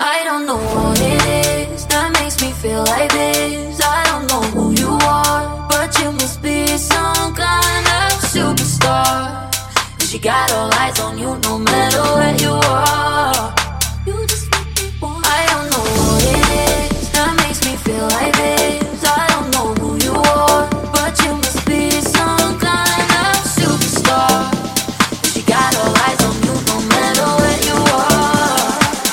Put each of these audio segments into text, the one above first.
I don't know what it is that makes me feel like this. I don't know who you are, but you must be some kind of superstar. 'Cause you got all eyes on you no matter where you are. You just make me want. I don't know what it is that makes me feel like this. I don't know who you are, but you must be some kind of superstar. 'Cause you got all eyes on you no matter where you are.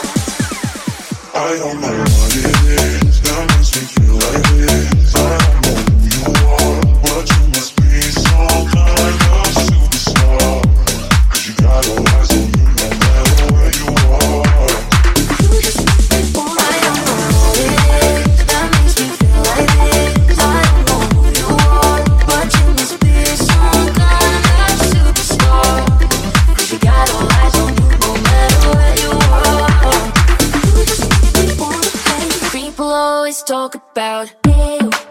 I don't know what it is that makes me feel like this. I don't know who you are, but you must be some kind of superstar. 'Cause you got all eyes on you no matter where you are. I don't know what it is that makes me feel like this. I don't know who you are, but you must be some kind of superstar. 'Cause you got all eyes on you no matter where you are. People always talk about you.